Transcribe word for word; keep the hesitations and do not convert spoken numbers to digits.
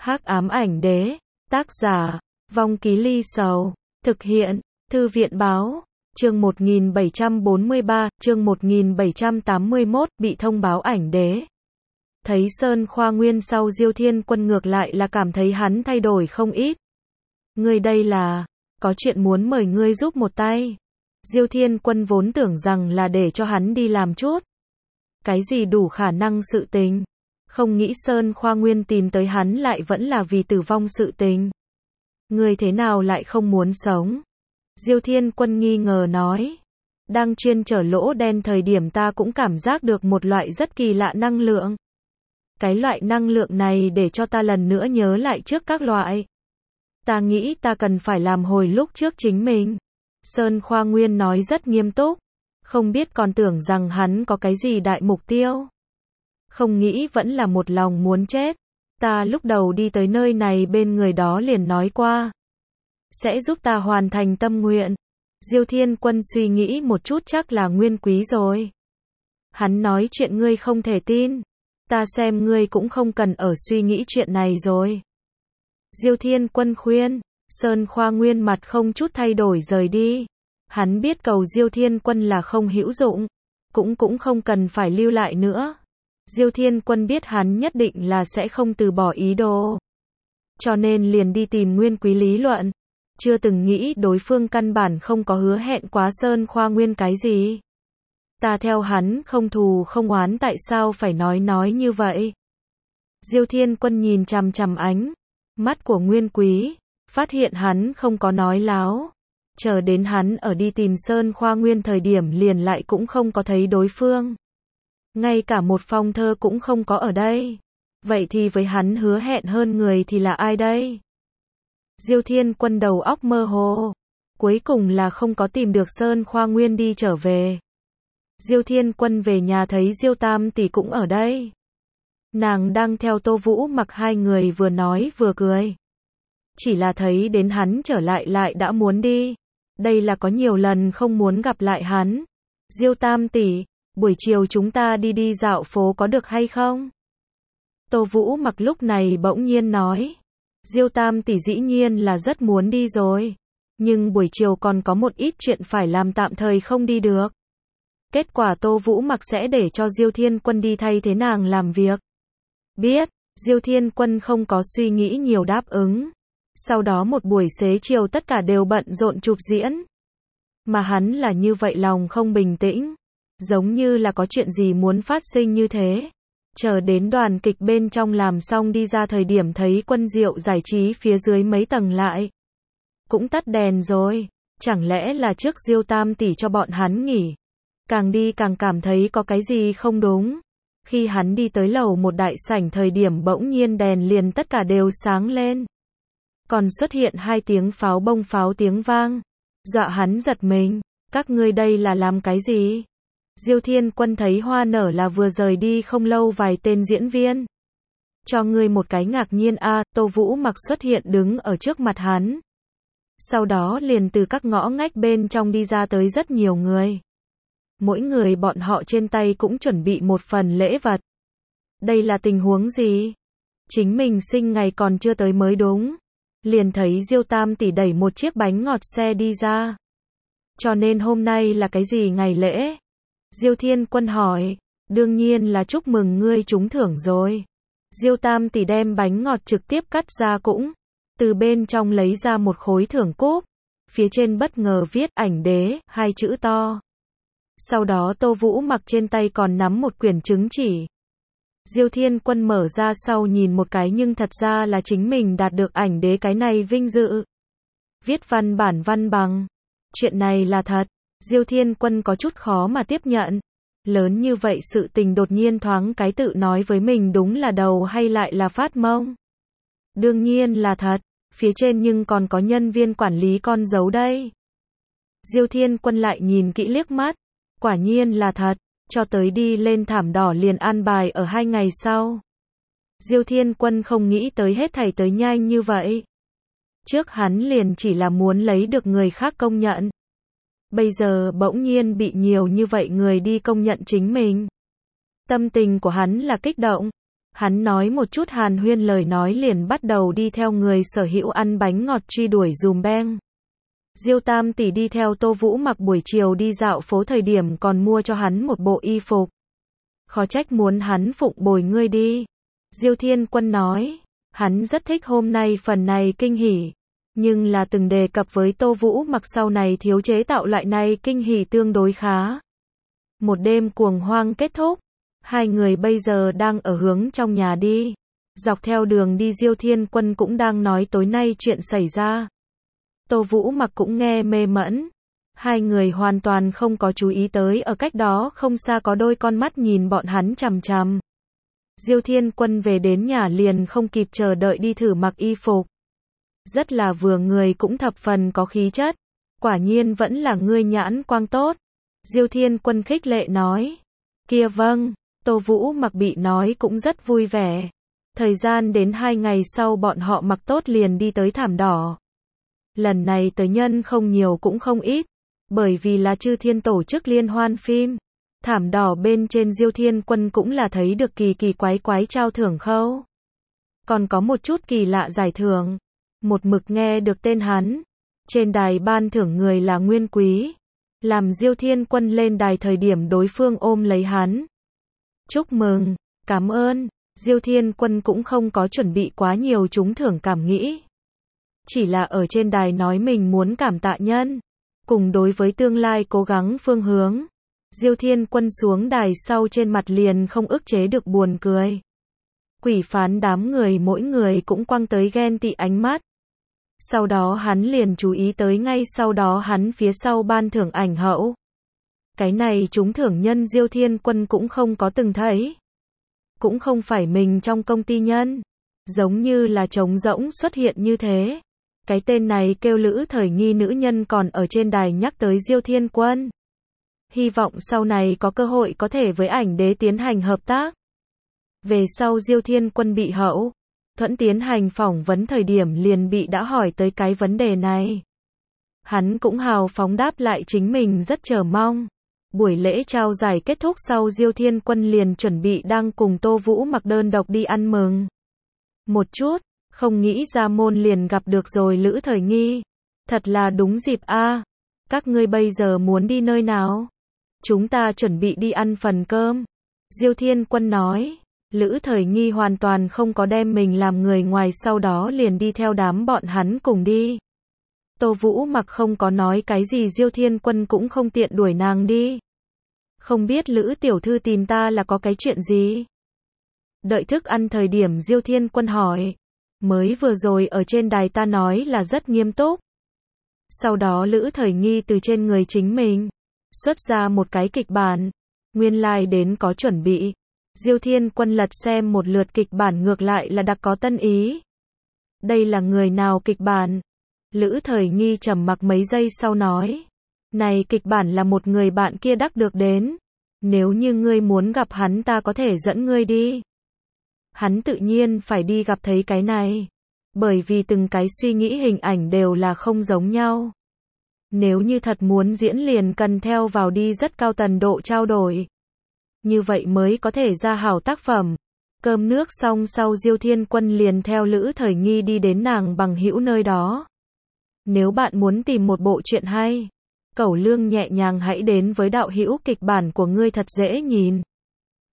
Hắc ám ảnh đế, tác giả, Vong Ký Ly Sầu, thực hiện, Thư viện báo, chương một nghìn bảy trăm bốn mươi ba, chương một nghìn bảy trăm tám mươi mốt, bị thông báo ảnh đế. Thấy Sơn Khoa Nguyên sau Diêu Thiên Quân ngược lại là cảm thấy hắn thay đổi không ít. Ngươi đây là, có chuyện muốn mời ngươi giúp một tay. Diêu Thiên Quân vốn tưởng rằng là để cho hắn đi làm chút cái gì đủ khả năng sự tình. Không nghĩ Sơn Khoa Nguyên tìm tới hắn lại vẫn là vì tử vong sự tình. Ngươi thế nào lại không muốn sống? Diêu Thiên Quân nghi ngờ nói. Đang chuyên chở lỗ đen thời điểm ta cũng cảm giác được một loại rất kỳ lạ năng lượng. Cái loại năng lượng này để cho ta lần nữa nhớ lại trước các loại. Ta nghĩ ta cần phải làm hồi lúc trước chính mình. Sơn Khoa Nguyên nói rất nghiêm túc. Không biết còn tưởng rằng hắn có cái gì đại mục tiêu. Không nghĩ vẫn là một lòng muốn chết. Ta lúc đầu đi tới nơi này bên người đó liền nói qua. Sẽ giúp ta hoàn thành tâm nguyện. Diêu Thiên Quân suy nghĩ một chút chắc là Nguyên Quý rồi. Hắn nói chuyện ngươi không thể tin. Ta xem ngươi cũng không cần ở suy nghĩ chuyện này rồi. Diêu Thiên Quân khuyên. Sơn Khoa Nguyên mặt không chút thay đổi rời đi. Hắn biết cầu Diêu Thiên Quân là không hữu dụng. Cũng cũng không cần phải lưu lại nữa. Diêu Thiên Quân biết hắn nhất định là sẽ không từ bỏ ý đồ. Cho nên liền đi tìm Nguyên Quý lý luận. Chưa từng nghĩ đối phương căn bản không có hứa hẹn quá Sơn Khoa Nguyên cái gì. Ta theo hắn không thù không oán tại sao phải nói nói như vậy. Diêu Thiên Quân nhìn chằm chằm ánh mắt của Nguyên Quý. Phát hiện hắn không có nói láo. Chờ đến hắn ở đi tìm Sơn Khoa Nguyên thời điểm liền lại cũng không có thấy đối phương. Ngay cả một phong thơ cũng không có ở đây. Vậy thì với hắn hứa hẹn hơn người thì là ai đây? Diêu Thiên Quân đầu óc mơ hồ. Cuối cùng là không có tìm được Sơn Khoa Nguyên đi trở về. Diêu Thiên Quân về nhà thấy Diêu Tam tỷ cũng ở đây. Nàng đang theo Tô Vũ Mặc hai người vừa nói vừa cười. Chỉ là thấy đến hắn trở lại lại đã muốn đi. Đây là có nhiều lần không muốn gặp lại hắn. Diêu Tam tỷ, buổi chiều chúng ta đi đi dạo phố có được hay không? Tô Vũ Mặc lúc này bỗng nhiên nói. Diêu Tam tỷ dĩ nhiên là rất muốn đi rồi. Nhưng buổi chiều còn có một ít chuyện phải làm tạm thời không đi được. Kết quả Tô Vũ Mặc sẽ để cho Diêu Thiên Quân đi thay thế nàng làm việc. Biết, Diêu Thiên Quân không có suy nghĩ nhiều đáp ứng. Sau đó một buổi xế chiều tất cả đều bận rộn chụp diễn. Mà hắn là như vậy lòng không bình tĩnh. Giống như là có chuyện gì muốn phát sinh như thế. Chờ đến đoàn kịch bên trong làm xong đi ra thời điểm thấy Quân Diệu giải trí phía dưới mấy tầng lại. Cũng tắt đèn rồi. Chẳng lẽ là trước Diêu Tam tỷ cho bọn hắn nghỉ. Càng đi càng cảm thấy có cái gì không đúng. Khi hắn đi tới lầu một đại sảnh thời điểm bỗng nhiên đèn liền tất cả đều sáng lên. Còn xuất hiện hai tiếng pháo bông pháo tiếng vang. Dọa hắn giật mình. Các ngươi đây là làm cái gì? Diêu Thiên Quân thấy hoa nở là vừa rời đi không lâu vài tên diễn viên. Cho ngươi một cái ngạc nhiên a. À, Tô Vũ Mặc xuất hiện đứng ở trước mặt hắn. Sau đó liền từ các ngõ ngách bên trong đi ra tới rất nhiều người. Mỗi người bọn họ trên tay cũng chuẩn bị một phần lễ vật. Đây là tình huống gì? Chính mình sinh ngày còn chưa tới mới đúng. Liền thấy Diêu Tam tỷ đẩy một chiếc bánh ngọt xe đi ra. Cho nên hôm nay là cái gì ngày lễ? Diêu Thiên Quân hỏi. Đương nhiên là chúc mừng ngươi trúng thưởng rồi. Diêu Tam tỷ đem bánh ngọt trực tiếp cắt ra cũng. Từ bên trong lấy ra một khối thưởng cúp. Phía trên bất ngờ viết ảnh đế, hai chữ to. Sau đó Tô Vũ Mặc trên tay còn nắm một quyển chứng chỉ. Diêu Thiên Quân mở ra sau nhìn một cái nhưng thật ra là chính mình đạt được ảnh đế cái này vinh dự. Viết văn bản văn bằng. Chuyện này là thật. Diêu Thiên Quân có chút khó mà tiếp nhận. Lớn như vậy sự tình đột nhiên thoáng cái tự nói với mình đúng là đầu hay lại là phát mông. Đương nhiên là thật. Phía trên nhưng còn có nhân viên quản lý con dấu đây. Diêu Thiên Quân lại nhìn kỹ liếc mắt. Quả nhiên là thật. Cho tới đi lên thảm đỏ liền an bài ở hai ngày sau. Diêu Thiên Quân không nghĩ tới hết thảy tới nhanh như vậy. Trước hắn liền chỉ là muốn lấy được người khác công nhận. Bây giờ bỗng nhiên bị nhiều như vậy người đi công nhận chính mình. Tâm tình của hắn là kích động. Hắn nói một chút hàn huyên lời nói liền bắt đầu đi theo người sở hữu ăn bánh ngọt truy đuổi dùm beng. Diêu Tam tỷ đi theo Tô Vũ Mặc buổi chiều đi dạo phố thời điểm còn mua cho hắn một bộ y phục. Khó trách muốn hắn phụng bồi ngươi đi. Diêu Thiên Quân nói, hắn rất thích hôm nay phần này kinh hỉ, nhưng là từng đề cập với Tô Vũ Mặc sau này thiếu chế tạo loại này kinh hỉ tương đối khá. Một đêm cuồng hoang kết thúc, hai người bây giờ đang ở hướng trong nhà đi. Dọc theo đường đi Diêu Thiên Quân cũng đang nói tối nay chuyện xảy ra. Tô Vũ Mặc cũng nghe mê mẩn. Hai người hoàn toàn không có chú ý tới ở cách đó không xa có đôi con mắt nhìn bọn hắn chằm chằm. Diêu Thiên Quân về đến nhà liền không kịp chờ đợi đi thử mặc y phục. Rất là vừa người cũng thập phần có khí chất. Quả nhiên vẫn là ngươi nhãn quang tốt. Diêu Thiên Quân khích lệ nói. Kia vâng, Tô Vũ Mặc bị nói cũng rất vui vẻ. Thời gian đến hai ngày sau bọn họ mặc tốt liền đi tới thảm đỏ. Lần này tới nhân không nhiều cũng không ít, bởi vì là Chư Thiên tổ chức liên hoan phim. Thảm đỏ bên trên Diêu Thiên Quân cũng là thấy được kỳ kỳ quái quái trao thưởng khâu. Còn có một chút kỳ lạ giải thưởng. Một mực nghe được tên hắn. Trên đài ban thưởng người là Nguyên Quý. Làm Diêu Thiên Quân lên đài thời điểm đối phương ôm lấy hắn. Chúc mừng, cảm ơn. Diêu Thiên Quân cũng không có chuẩn bị quá nhiều trúng thưởng cảm nghĩ. Chỉ là ở trên đài nói mình muốn cảm tạ nhân. Cùng đối với tương lai cố gắng phương hướng. Diêu Thiên Quân xuống đài sau trên mặt liền không ức chế được buồn cười. Quỷ phán đám người mỗi người cũng quăng tới ghen tị ánh mắt. Sau đó hắn liền chú ý tới ngay sau đó hắn phía sau ban thưởng ảnh hậu. Cái này trúng thưởng nhân Diêu Thiên Quân cũng không có từng thấy. Cũng không phải mình trong công ty nhân. Giống như là trống rỗng xuất hiện như thế. Cái tên này kêu Lữ Thời Nghi nữ nhân còn ở trên đài nhắc tới Diêu Thiên Quân. Hy vọng sau này có cơ hội có thể với ảnh đế tiến hành hợp tác. Về sau Diêu Thiên Quân bị hậu thuẫn tiến hành phỏng vấn thời điểm liền bị đã hỏi tới cái vấn đề này. Hắn cũng hào phóng đáp lại chính mình rất chờ mong. Buổi lễ trao giải kết thúc sau Diêu Thiên Quân liền chuẩn bị đang cùng Tô Vũ Mặc đơn độc đi ăn mừng. Một chút, không nghĩ ra môn liền gặp được rồi Lữ Thời Nghi. Thật là đúng dịp a. Các ngươi bây giờ muốn đi nơi nào? Chúng ta chuẩn bị đi ăn phần cơm. Diêu Thiên Quân nói. Lữ Thời Nghi hoàn toàn không có đem mình làm người ngoài sau đó liền đi theo đám bọn hắn cùng đi. Tô Vũ Mặc không có nói cái gì Diêu Thiên Quân cũng không tiện đuổi nàng đi. Không biết Lữ tiểu thư tìm ta là có cái chuyện gì? Đợi thức ăn thời điểm Diêu Thiên Quân hỏi. Mới vừa rồi ở trên đài ta nói là rất nghiêm túc. Sau đó Lữ Thời Nghi từ trên người chính mình xuất ra một cái kịch bản. Nguyên lai like đến có chuẩn bị. Diêu Thiên Quân lật xem một lượt kịch bản ngược lại là đặc có tân ý. Đây là người nào kịch bản? Lữ Thời Nghi trầm mặc mấy giây sau nói. Này kịch bản là một người bạn kia đắc được đến. Nếu như ngươi muốn gặp hắn ta có thể dẫn ngươi đi. Hắn tự nhiên phải đi gặp thấy cái này. Bởi vì từng cái suy nghĩ hình ảnh đều là không giống nhau. Nếu như thật muốn diễn liền cần theo vào đi rất cao tần độ trao đổi. Như vậy mới có thể ra hảo tác phẩm. Cơm nước xong sau Diêu Thiên Quân liền theo Lữ Thời Nghi đi đến nàng bằng hữu nơi đó. Nếu bạn muốn tìm một bộ truyện hay, cẩu lương nhẹ nhàng hãy đến với đạo hữu kịch bản của ngươi thật dễ nhìn.